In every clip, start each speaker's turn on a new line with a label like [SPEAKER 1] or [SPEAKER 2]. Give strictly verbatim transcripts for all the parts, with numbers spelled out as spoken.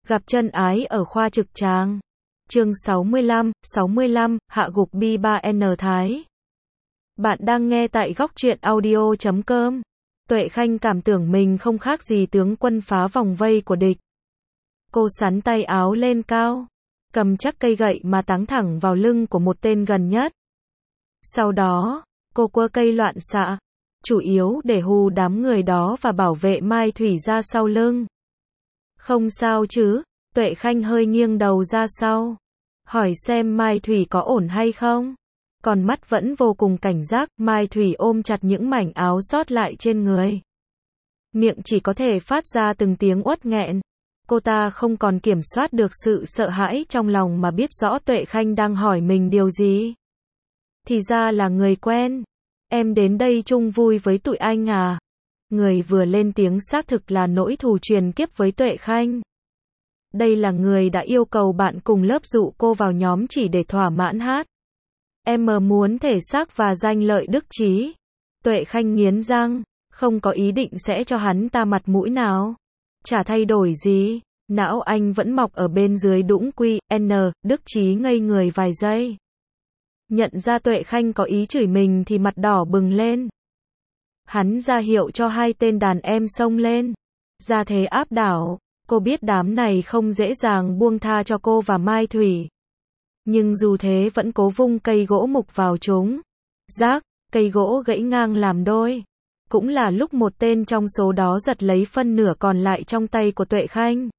[SPEAKER 1] Gặp chân ái ở khoa trực tràng. Chương sáu mươi lăm, sáu mươi lăm, hạ gục B ba N Thái. Bạn đang nghe tại góc truyện audio chấm com. Tuệ Khanh cảm tưởng mình không khác gì tướng quân phá vòng vây của địch. Cô sắn tay áo lên cao, cầm chắc cây gậy mà táng thẳng vào lưng của một tên gần nhất. Sau đó, cô quơ cây loạn xạ, chủ yếu để hù đám người đó và bảo vệ Mai Thủy ra sau lưng. Không sao chứ? Tuệ Khanh hơi nghiêng đầu ra sau, hỏi xem Mai Thủy có ổn hay không. Còn mắt vẫn vô cùng cảnh giác, Mai Thủy ôm chặt những mảnh áo sót lại trên người. Miệng chỉ có thể phát ra từng tiếng uất nghẹn. Cô ta không còn kiểm soát được sự sợ hãi trong lòng mà biết rõ Tuệ Khanh đang hỏi mình điều gì. Thì ra là người quen. Em đến đây chung vui với tụi anh à? Người vừa lên tiếng xác thực là nỗi thù truyền kiếp với Tuệ Khanh. Đây là người đã yêu cầu bạn cùng lớp dụ cô vào nhóm chỉ để thỏa mãn hát. Em muốn thể xác và danh lợi đức trí. Tuệ Khanh nghiến răng, không có ý định sẽ cho hắn ta mặt mũi nào. Chả thay đổi gì, não anh vẫn mọc ở bên dưới đũng quy, N, đức trí ngây người vài giây. Nhận ra Tuệ Khanh có ý chửi mình thì mặt đỏ bừng lên. Hắn ra hiệu cho hai tên đàn em xông lên. Ra thế áp đảo, cô biết đám này không dễ dàng buông tha cho cô và Mai Thủy. Nhưng dù thế vẫn cố vung cây gỗ mục vào chúng. Rác, cây gỗ gãy ngang làm đôi. Cũng là lúc một tên trong số đó giật lấy phân nửa còn lại trong tay của Tuệ Khanh.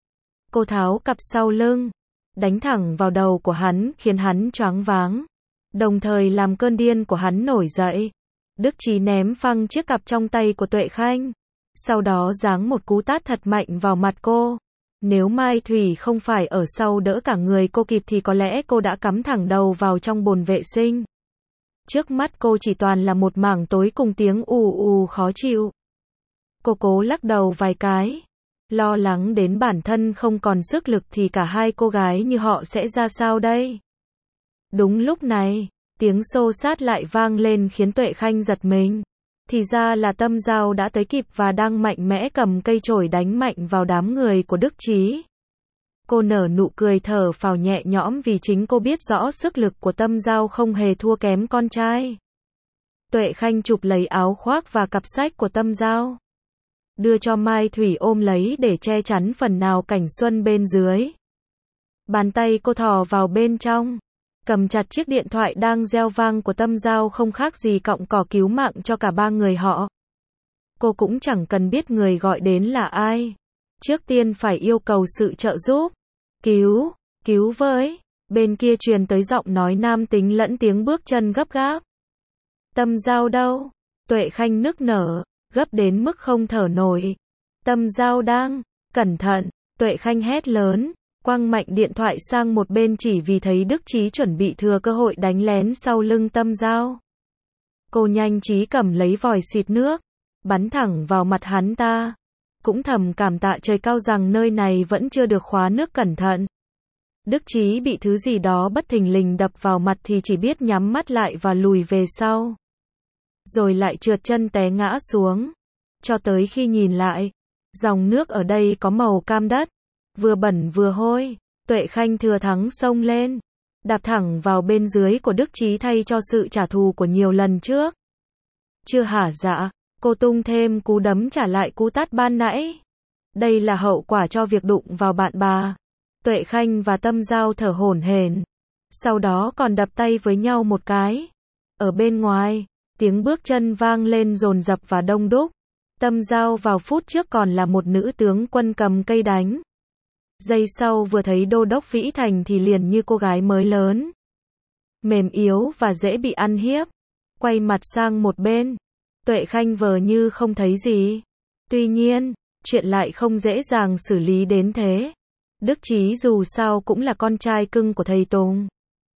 [SPEAKER 1] Cô tháo cặp sau lưng, đánh thẳng vào đầu của hắn khiến hắn choáng váng. Đồng thời làm cơn điên của hắn nổi dậy. Đức Trí ném phăng chiếc cặp trong tay của Tuệ Khanh. Sau đó giáng một cú tát thật mạnh vào mặt cô. Nếu Mai Thủy không phải ở sau đỡ cả người cô kịp thì có lẽ cô đã cắm thẳng đầu vào trong bồn vệ sinh. Trước mắt cô chỉ toàn là một mảng tối cùng tiếng ù ù khó chịu. Cô cố lắc đầu vài cái, lo lắng đến bản thân không còn sức lực thì cả hai cô gái như họ sẽ ra sao đây. Đúng lúc này, tiếng xô xát lại vang lên khiến Tuệ Khanh giật mình. Thì ra là Tâm Giao đã tới kịp và đang mạnh mẽ cầm cây chổi đánh mạnh vào đám người của Đức Trí. Cô nở nụ cười thở phào nhẹ nhõm vì chính cô biết rõ sức lực của Tâm Giao không hề thua kém con trai. Tuệ Khanh chụp lấy áo khoác và cặp sách của Tâm Giao, đưa cho Mai Thủy ôm lấy để che chắn phần nào cảnh xuân bên dưới. Bàn tay cô thò vào bên trong, cầm chặt chiếc điện thoại đang reo vang của Tâm Giao không khác gì cọng cỏ cứu mạng cho cả ba người họ. Cô cũng chẳng cần biết người gọi đến là ai. Trước tiên phải yêu cầu sự trợ giúp. Cứu, cứu với. Bên kia truyền tới giọng nói nam tính lẫn tiếng bước chân gấp gáp. Tâm Giao đâu? Tuệ Khanh nức nở, gấp đến mức không thở nổi. Tâm Giao đang, cẩn thận, Tuệ Khanh hét lớn. Quăng mạnh điện thoại sang một bên chỉ vì thấy Đức Trí chuẩn bị thừa cơ hội đánh lén sau lưng Tâm Giao. Cô nhanh trí cầm lấy vòi xịt nước, bắn thẳng vào mặt hắn ta. Cũng thầm cảm tạ trời cao rằng nơi này vẫn chưa được khóa nước cẩn thận. Đức Trí bị thứ gì đó bất thình lình đập vào mặt thì chỉ biết nhắm mắt lại và lùi về sau. Rồi lại trượt chân té ngã xuống. Cho tới khi nhìn lại, dòng nước ở đây có màu cam đất. Vừa bẩn vừa hôi, Tuệ Khanh thừa thắng xông lên, đạp thẳng vào bên dưới của Đức Trí thay cho sự trả thù của nhiều lần trước. Chưa hả dạ, cô tung thêm cú đấm trả lại cú tát ban nãy. Đây là hậu quả cho việc đụng vào bạn bà. Tuệ Khanh và Tâm Giao thở hổn hển, sau đó còn đập tay với nhau một cái. Ở bên ngoài, tiếng bước chân vang lên dồn dập và đông đúc. Tâm Giao vào phút trước còn là một nữ tướng quân cầm cây đánh. Giây sau vừa thấy Đô đốc Vĩ Thành thì liền như cô gái mới lớn. Mềm yếu và dễ bị ăn hiếp. Quay mặt sang một bên, Tuệ Khanh vờ như không thấy gì. Tuy nhiên, chuyện lại không dễ dàng xử lý đến thế. Đức Trí dù sao cũng là con trai cưng của thầy Tùng.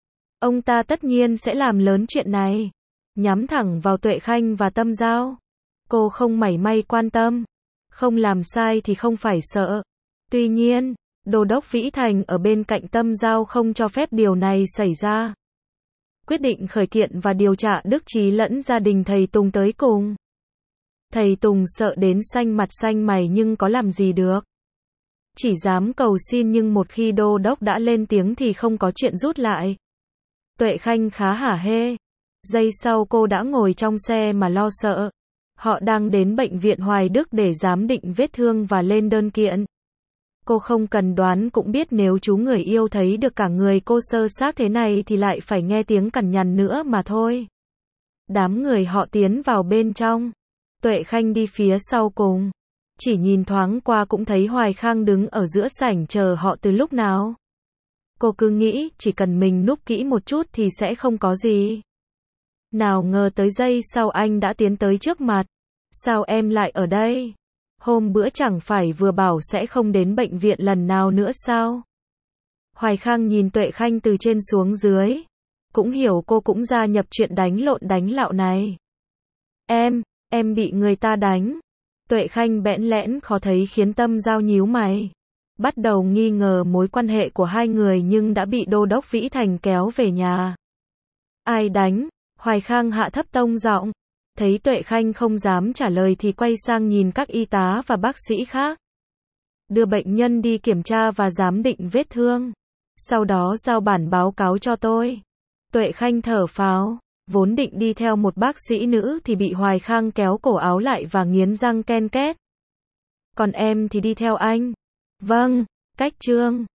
[SPEAKER 1] Ông ta tất nhiên sẽ làm lớn chuyện này. Nhắm thẳng vào Tuệ Khanh và Tâm Giao. Cô không mảy may quan tâm. Không làm sai thì không phải sợ. Tuy nhiên, Đô đốc Vĩ Thành ở bên cạnh Tâm Giao không cho phép điều này xảy ra. Quyết định khởi kiện và điều tra Đức Trí lẫn gia đình thầy Tùng tới cùng. Thầy Tùng sợ đến xanh mặt xanh mày nhưng có làm gì được. Chỉ dám cầu xin nhưng một khi đô đốc đã lên tiếng thì không có chuyện rút lại. Tuệ Khanh khá hả hê. Giây sau cô đã ngồi trong xe mà lo sợ. Họ đang đến bệnh viện Hoài Đức để giám định vết thương và lên đơn kiện. Cô không cần đoán cũng biết nếu chú người yêu thấy được cả người cô sơ xác thế này thì lại phải nghe tiếng cằn nhằn nữa mà thôi. Đám người họ tiến vào bên trong. Tuệ Khanh đi phía sau cùng. Chỉ nhìn thoáng qua cũng thấy Hoài Khang đứng ở giữa sảnh chờ họ từ lúc nào. Cô cứ nghĩ chỉ cần mình núp kỹ một chút thì sẽ không có gì. Nào ngờ tới giây sau anh đã tiến tới trước mặt. Sao em lại ở đây? Hôm bữa chẳng phải vừa bảo sẽ không đến bệnh viện lần nào nữa sao? Hoài Khang nhìn Tuệ Khanh từ trên xuống dưới. Cũng hiểu cô cũng gia nhập chuyện đánh lộn đánh lạo này. Em, em bị người ta đánh. Tuệ Khanh bẽn lẽn khó thấy khiến Tâm Giao nhíu mày. Bắt đầu nghi ngờ mối quan hệ của hai người nhưng đã bị Đô đốc Vĩ Thành kéo về nhà. Ai đánh? Hoài Khang hạ thấp tông giọng. Thấy Tuệ Khanh không dám trả lời thì quay sang nhìn các y tá và bác sĩ khác. Đưa bệnh nhân đi kiểm tra và giám định vết thương. Sau đó giao bản báo cáo cho tôi. Tuệ Khanh thở phào. Vốn định đi theo một bác sĩ nữ thì bị Hoài Khang kéo cổ áo lại và nghiến răng ken két. Còn em thì đi theo anh. Vâng, cách trương.